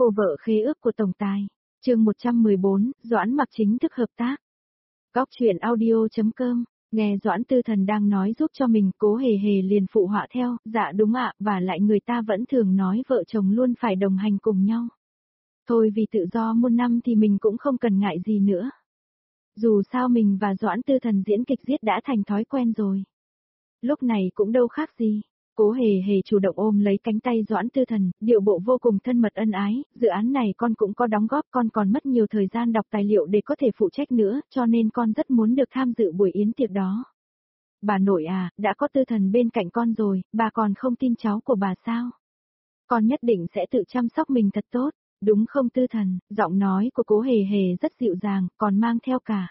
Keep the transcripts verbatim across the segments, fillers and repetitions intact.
Cô vợ khế ước của tổng tài. Chương một trăm mười bốn, Doãn Mặc chính thức hợp tác. Góc truyện audio chấm com. Nghe Doãn Tư Thần đang nói giúp cho mình, Cố Hề Hề liền phụ họa theo, dạ đúng ạ, và lại người ta vẫn thường nói vợ chồng luôn phải đồng hành cùng nhau. Thôi vì tự do muôn năm thì mình cũng không cần ngại gì nữa. Dù sao mình và Doãn Tư Thần diễn kịch giết đã thành thói quen rồi. Lúc này cũng đâu khác gì. Cố Hề Hề chủ động ôm lấy cánh tay Doãn Tư Thần, điệu bộ vô cùng thân mật ân ái, dự án này con cũng có đóng góp, con còn mất nhiều thời gian đọc tài liệu để có thể phụ trách nữa, cho nên con rất muốn được tham dự buổi yến tiệc đó. Bà nội à, đã có Tư Thần bên cạnh con rồi, bà còn không tin cháu của bà sao? Con nhất định sẽ tự chăm sóc mình thật tốt, đúng không Tư Thần? Giọng nói của Cố Hề Hề rất dịu dàng, còn mang theo cả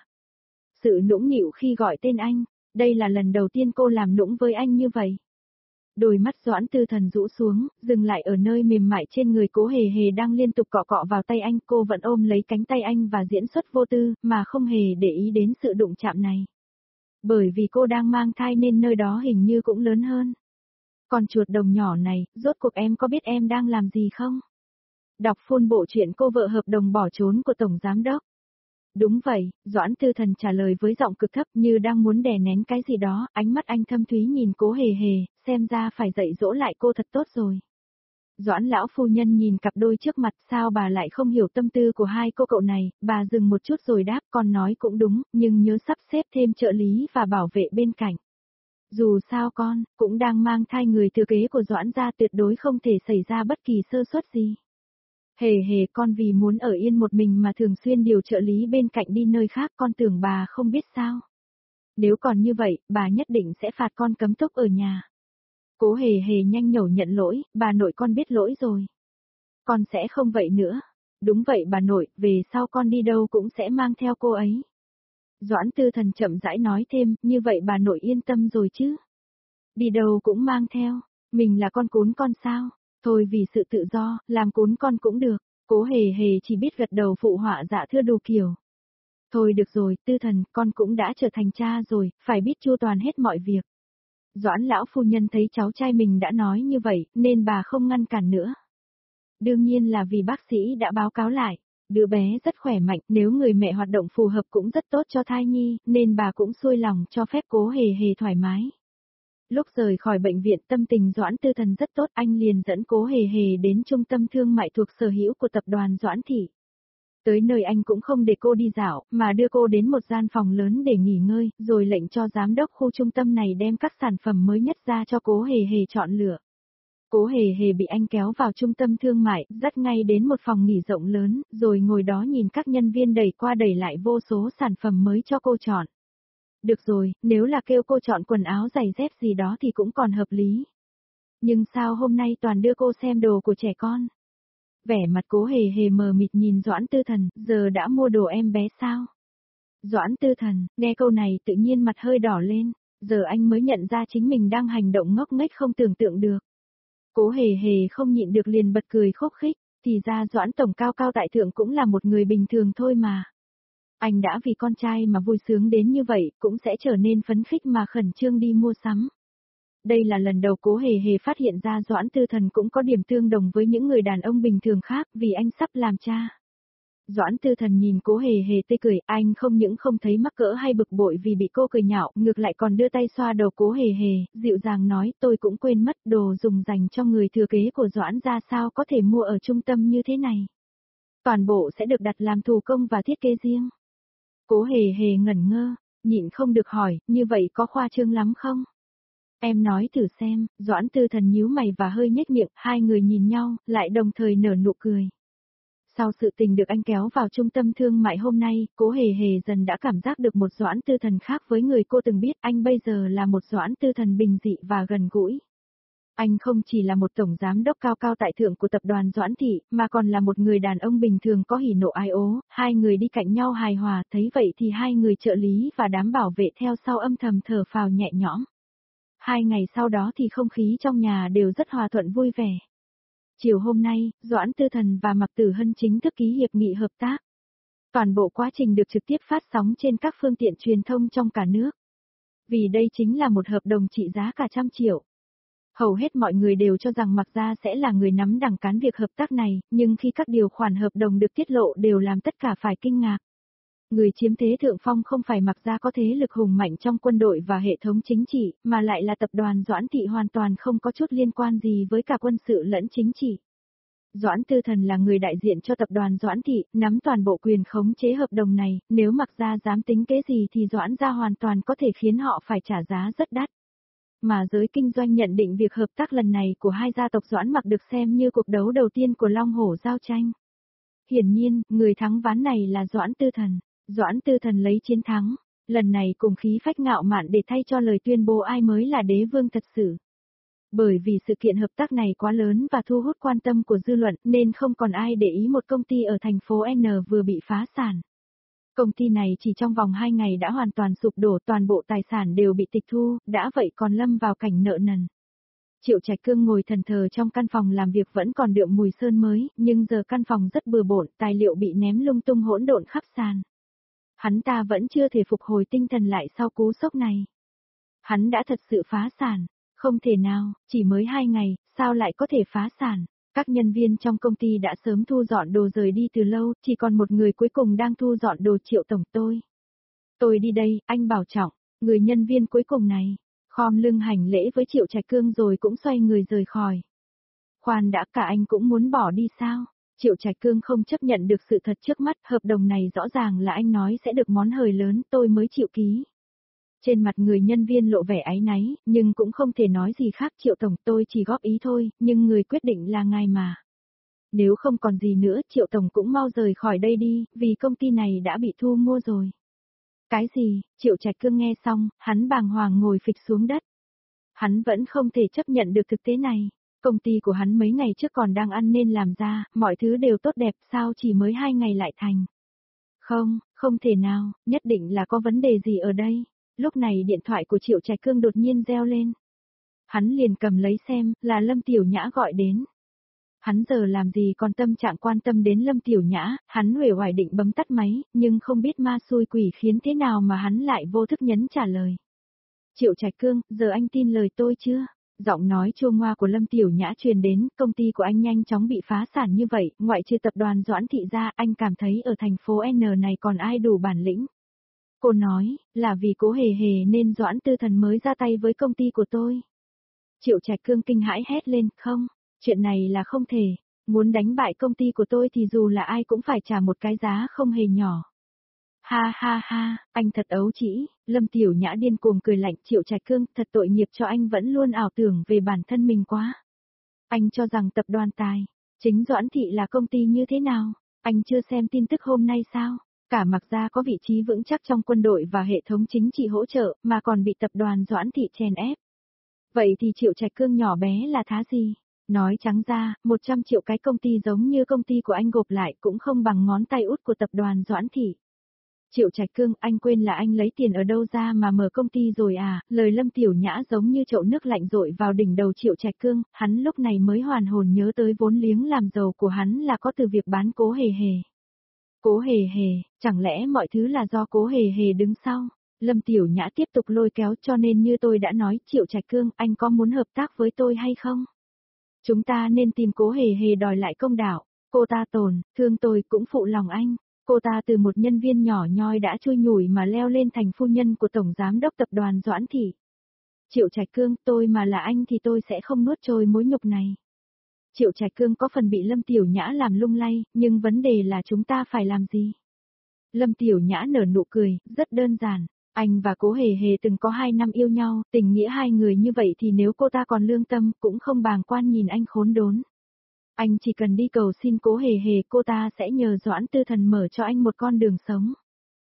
sự nũng nịu khi gọi tên anh, đây là lần đầu tiên cô làm nũng với anh như vậy. Đôi mắt Doãn Tư Thần rũ xuống, dừng lại ở nơi mềm mại trên người Cố Hề Hề đang liên tục cọ cọ vào tay anh, cô vẫn ôm lấy cánh tay anh và diễn xuất vô tư, mà không hề để ý đến sự đụng chạm này. Bởi vì cô đang mang thai nên nơi đó hình như cũng lớn hơn. Còn chuột đồng nhỏ này, rốt cuộc em có biết em đang làm gì không? Đọc full bộ truyện Cô vợ hợp đồng bỏ trốn của Tổng Giám Đốc. Đúng vậy, Doãn Tư Thần trả lời với giọng cực thấp như đang muốn đè nén cái gì đó, ánh mắt anh thâm thúy nhìn Cố Hề Hề, xem ra phải dạy dỗ lại cô thật tốt rồi. Doãn lão phu nhân nhìn cặp đôi trước mặt, sao bà lại không hiểu tâm tư của hai cô cậu này, bà dừng một chút rồi đáp, con nói cũng đúng, nhưng nhớ sắp xếp thêm trợ lý và bảo vệ bên cạnh. Dù sao con, cũng đang mang thai người thừa kế của Doãn gia, tuyệt đối không thể xảy ra bất kỳ sơ suất gì. Hề hề, con vì muốn ở yên một mình mà thường xuyên điều trợ lý bên cạnh đi nơi khác, con tưởng bà không biết sao. Nếu còn như vậy, bà nhất định sẽ phạt con cấm túc ở nhà. Cố Hề Hề nhanh nhẩu nhận lỗi, bà nội con biết lỗi rồi. Con sẽ không vậy nữa. Đúng vậy bà nội, về sau con đi đâu cũng sẽ mang theo cô ấy. Doãn Tư Thần chậm rãi nói thêm, như vậy bà nội yên tâm rồi chứ. Đi đâu cũng mang theo, mình là con cún con sao? Thôi vì sự tự do, làm cún con cũng được. Cố Hề Hề chỉ biết gật đầu phụ họa dạ thưa đủ kiểu. Thôi được rồi, Tư Thần, con cũng đã trở thành cha rồi, phải biết chu toàn hết mọi việc. Doãn lão phu nhân thấy cháu trai mình đã nói như vậy, nên bà không ngăn cản nữa. Đương nhiên là vì bác sĩ đã báo cáo lại, đứa bé rất khỏe mạnh, nếu người mẹ hoạt động phù hợp cũng rất tốt cho thai nhi, nên bà cũng xuôi lòng cho phép Cố Hề Hề thoải mái. Lúc rời khỏi bệnh viện, tâm tình Doãn Tư Thần rất tốt, anh liền dẫn Cố Hề Hề đến trung tâm thương mại thuộc sở hữu của tập đoàn Doãn Thị. Tới nơi anh cũng không để cô đi dạo, mà đưa cô đến một gian phòng lớn để nghỉ ngơi, rồi lệnh cho giám đốc khu trung tâm này đem các sản phẩm mới nhất ra cho Cố Hề Hề chọn lựa. Cố Hề Hề bị anh kéo vào trung tâm thương mại, dắt ngay đến một phòng nghỉ rộng lớn, rồi ngồi đó nhìn các nhân viên đẩy qua đẩy lại vô số sản phẩm mới cho cô chọn. Được rồi, nếu là kêu cô chọn quần áo giày dép gì đó thì cũng còn hợp lý. Nhưng sao hôm nay toàn đưa cô xem đồ của trẻ con? Vẻ mặt Cố Hề Hề mờ mịt nhìn Doãn Tư Thần, giờ đã mua đồ em bé sao? Doãn Tư Thần, nghe câu này tự nhiên mặt hơi đỏ lên, giờ anh mới nhận ra chính mình đang hành động ngốc nghếch không tưởng tượng được. Cố Hề Hề không nhịn được liền bật cười khúc khích, thì ra Doãn tổng cao cao tại thượng cũng là một người bình thường thôi mà. Anh đã vì con trai mà vui sướng đến như vậy, cũng sẽ trở nên phấn khích mà khẩn trương đi mua sắm. Đây là lần đầu Cố Hề Hề phát hiện ra Doãn Tư Thần cũng có điểm tương đồng với những người đàn ông bình thường khác, vì anh sắp làm cha. Doãn Tư Thần nhìn Cố Hề Hề tươi cười, anh không những không thấy mắc cỡ hay bực bội vì bị cô cười nhạo, ngược lại còn đưa tay xoa đầu Cố Hề Hề, dịu dàng nói, tôi cũng quên mất đồ dùng dành cho người thừa kế của Doãn ra sao có thể mua ở trung tâm như thế này. Toàn bộ sẽ được đặt làm thủ công và thiết kế riêng. Cố Hề Hề ngẩn ngơ, nhịn không được hỏi, như vậy có khoa trương lắm không? Em nói thử xem, Doãn Tư Thần nhíu mày và hơi nhếch miệng, hai người nhìn nhau, lại đồng thời nở nụ cười. Sau sự tình được anh kéo vào trung tâm thương mại hôm nay, Cố Hề Hề dần đã cảm giác được một Doãn Tư Thần khác với người cô từng biết, anh bây giờ là một Doãn Tư Thần bình dị và gần gũi. Anh không chỉ là một tổng giám đốc cao cao tại thượng của tập đoàn Doãn Thị, mà còn là một người đàn ông bình thường có hỉ nộ ái ố, hai người đi cạnh nhau hài hòa, thấy vậy thì hai người trợ lý và đám bảo vệ theo sau âm thầm thở phào nhẹ nhõm. Hai ngày sau đó thì không khí trong nhà đều rất hòa thuận vui vẻ. Chiều hôm nay, Doãn Tư Thần và Mạc Tử Hân chính thức ký hiệp nghị hợp tác. Toàn bộ quá trình được trực tiếp phát sóng trên các phương tiện truyền thông trong cả nước. Vì đây chính là một hợp đồng trị giá cả trăm triệu. Hầu hết mọi người đều cho rằng Mạc Gia sẽ là người nắm đằng cán việc hợp tác này, nhưng khi các điều khoản hợp đồng được tiết lộ đều làm tất cả phải kinh ngạc. Người chiếm thế thượng phong không phải Mạc Gia có thế lực hùng mạnh trong quân đội và hệ thống chính trị, mà lại là tập đoàn Doãn Thị hoàn toàn không có chút liên quan gì với cả quân sự lẫn chính trị. Doãn Tư Thần là người đại diện cho tập đoàn Doãn Thị, nắm toàn bộ quyền khống chế hợp đồng này, nếu Mạc Gia dám tính kế gì thì Doãn gia hoàn toàn có thể khiến họ phải trả giá rất đắt. Mà giới kinh doanh nhận định việc hợp tác lần này của hai gia tộc Doãn Mạc được xem như cuộc đấu đầu tiên của Long Hổ giao tranh. Hiển nhiên, người thắng ván này là Doãn Tư Thần. Doãn Tư Thần lấy chiến thắng, lần này cùng khí phách ngạo mạn để thay cho lời tuyên bố ai mới là đế vương thật sự. Bởi vì sự kiện hợp tác này quá lớn và thu hút quan tâm của dư luận nên không còn ai để ý một công ty ở thành phố N vừa bị phá sản. Công ty này chỉ trong vòng hai ngày đã hoàn toàn sụp đổ, toàn bộ tài sản đều bị tịch thu, đã vậy còn lâm vào cảnh nợ nần. Triệu Trạch Cương ngồi thần thờ trong căn phòng làm việc vẫn còn đượm mùi sơn mới, nhưng giờ căn phòng rất bừa bộn, tài liệu bị ném lung tung hỗn độn khắp sàn. Hắn ta vẫn chưa thể phục hồi tinh thần lại sau cú sốc này. Hắn đã thật sự phá sản, không thể nào, chỉ mới hai ngày, sao lại có thể phá sản. Các nhân viên trong công ty đã sớm thu dọn đồ rời đi từ lâu, chỉ còn một người cuối cùng đang thu dọn đồ. Triệu tổng tôi. Tôi đi đây, anh bảo trọng, người nhân viên cuối cùng này, khom lưng hành lễ với Triệu Trạch Cương rồi cũng xoay người rời khỏi. Khoan đã, cả anh cũng muốn bỏ đi sao? Triệu Trạch Cương không chấp nhận được sự thật trước mắt, hợp đồng này rõ ràng là anh nói sẽ được món hời lớn, tôi mới chịu ký. Trên mặt người nhân viên lộ vẻ áy náy, nhưng cũng không thể nói gì khác. Triệu tổng, tôi chỉ góp ý thôi, nhưng người quyết định là ngài mà. Nếu không còn gì nữa, Triệu tổng cũng mau rời khỏi đây đi, vì công ty này đã bị thu mua rồi. Cái gì? Triệu Trạch Cương nghe xong, hắn bàng hoàng ngồi phịch xuống đất. Hắn vẫn không thể chấp nhận được thực tế này. Công ty của hắn mấy ngày trước còn đang ăn nên làm ra, mọi thứ đều tốt đẹp, sao chỉ mới hai ngày lại thành. Không, không thể nào, nhất định là có vấn đề gì ở đây. Lúc này điện thoại của Triệu Trạch Cương đột nhiên reo lên. Hắn liền cầm lấy xem, là Lâm Tiểu Nhã gọi đến. Hắn giờ làm gì còn tâm trạng quan tâm đến Lâm Tiểu Nhã, hắn uể oải định bấm tắt máy, nhưng không biết ma xui quỷ khiến thế nào mà hắn lại vô thức nhấn trả lời. Triệu Trạch Cương, giờ anh tin lời tôi chưa? Giọng nói chua ngoa của Lâm Tiểu Nhã truyền đến, công ty của anh nhanh chóng bị phá sản như vậy, ngoại trừ tập đoàn Doãn Thị ra, anh cảm thấy ở thành phố N này còn ai đủ bản lĩnh. Cô nói, là vì Cố Hề Hề nên Doãn Tư Thần mới ra tay với công ty của tôi. Triệu Trạch Cương kinh hãi hét lên, không, chuyện này là không thể, muốn đánh bại công ty của tôi thì dù là ai cũng phải trả một cái giá không hề nhỏ. Ha ha ha, anh thật ấu trĩ, Lâm Tiểu Nhã điên cuồng cười lạnh. Triệu Trạch Cương, thật tội nghiệp cho anh vẫn luôn ảo tưởng về bản thân mình quá. Anh cho rằng tập đoàn Tài, chính Doãn Thị là công ty như thế nào, anh chưa xem tin tức hôm nay sao? Cả Mạc Gia có vị trí vững chắc trong quân đội và hệ thống chính trị hỗ trợ, mà còn bị tập đoàn Doãn Thị chèn ép. Vậy thì Triệu Trạch Cương nhỏ bé là thá gì? Nói trắng ra, một trăm triệu cái công ty giống như công ty của anh gộp lại cũng không bằng ngón tay út của tập đoàn Doãn Thị. Triệu Trạch Cương, anh quên là anh lấy tiền ở đâu ra mà mở công ty rồi à? Lời Lâm Tiểu Nhã giống như chậu nước lạnh dội vào đỉnh đầu Triệu Trạch Cương, hắn lúc này mới hoàn hồn nhớ tới vốn liếng làm giàu của hắn là có từ việc bán Cố Hề Hề. Cố Hề Hề, chẳng lẽ mọi thứ là do Cố Hề Hề đứng sau? Lâm Tiểu Nhã tiếp tục lôi kéo, cho nên như tôi đã nói, Triệu Trạch Cương, anh có muốn hợp tác với tôi hay không? Chúng ta nên tìm Cố Hề Hề đòi lại công đạo, cô ta tổn, thương tôi cũng phụ lòng anh. Cô ta từ một nhân viên nhỏ nhoi đã chui nhủi mà leo lên thành phu nhân của Tổng Giám đốc Tập đoàn Doãn Thị. Triệu Trạch Cương, tôi mà là anh thì tôi sẽ không nuốt trôi mối nhục này. Triệu Trạch Cương có phần bị Lâm Tiểu Nhã làm lung lay, nhưng vấn đề là chúng ta phải làm gì? Lâm Tiểu Nhã nở nụ cười, rất đơn giản. Anh và Cố Hề Hề từng có hai năm yêu nhau, tình nghĩa hai người như vậy thì nếu cô ta còn lương tâm, cũng không bàng quan nhìn anh khốn đốn. Anh chỉ cần đi cầu xin Cố Hề Hề, cô ta sẽ nhờ Doãn Tư Thần mở cho anh một con đường sống.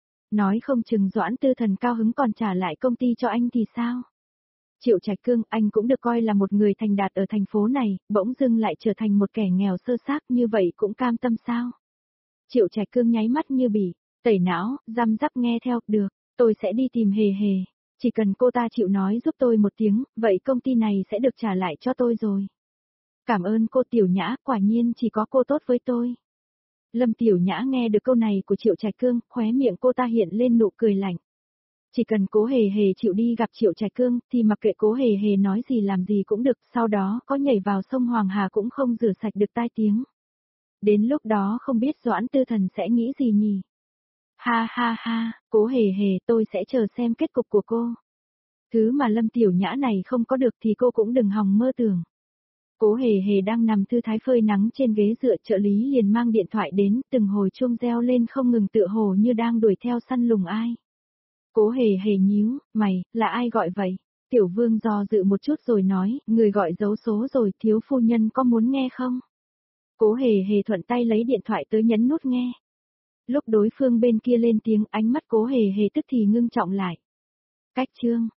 Nói không chừng Doãn Tư Thần cao hứng còn trả lại công ty cho anh thì sao? Triệu Trạch Cương, anh cũng được coi là một người thành đạt ở thành phố này, bỗng dưng lại trở thành một kẻ nghèo sơ xác như vậy cũng cam tâm sao? Triệu Trạch Cương nháy mắt như bỉ, tẩy não, răm rắp nghe theo, được, tôi sẽ đi tìm Hề Hề. Chỉ cần cô ta chịu nói giúp tôi một tiếng, vậy công ty này sẽ được trả lại cho tôi rồi. Cảm ơn cô Tiểu Nhã, quả nhiên chỉ có cô tốt với tôi. Lâm Tiểu Nhã nghe được câu này của Triệu Trạch Cương, khóe miệng cô ta hiện lên nụ cười lạnh. Chỉ cần Cố Hề Hề chịu đi gặp Triệu Trạch Cương, thì mặc kệ Cố Hề Hề nói gì làm gì cũng được, sau đó có nhảy vào sông Hoàng Hà cũng không rửa sạch được tai tiếng. Đến lúc đó không biết Doãn Tư Thần sẽ nghĩ gì nhỉ? Ha ha ha, Cố Hề Hề, tôi sẽ chờ xem kết cục của cô. Thứ mà Lâm Tiểu Nhã này không có được thì cô cũng đừng hòng mơ tưởng. Cố Hề Hề đang nằm thư thái phơi nắng trên ghế dựa, trợ lý liền mang điện thoại đến, từng hồi chuông reo lên không ngừng tựa hồ như đang đuổi theo săn lùng ai. Cố Hề Hề nhíu, mày, là ai gọi vậy? Tiểu Vương do dự một chút rồi nói, người gọi giấu số rồi, thiếu phu nhân có muốn nghe không? Cố Hề Hề thuận tay lấy điện thoại tới nhấn nút nghe. Lúc đối phương bên kia lên tiếng, ánh mắt Cố Hề Hề tức thì ngưng trọng lại. Cách chương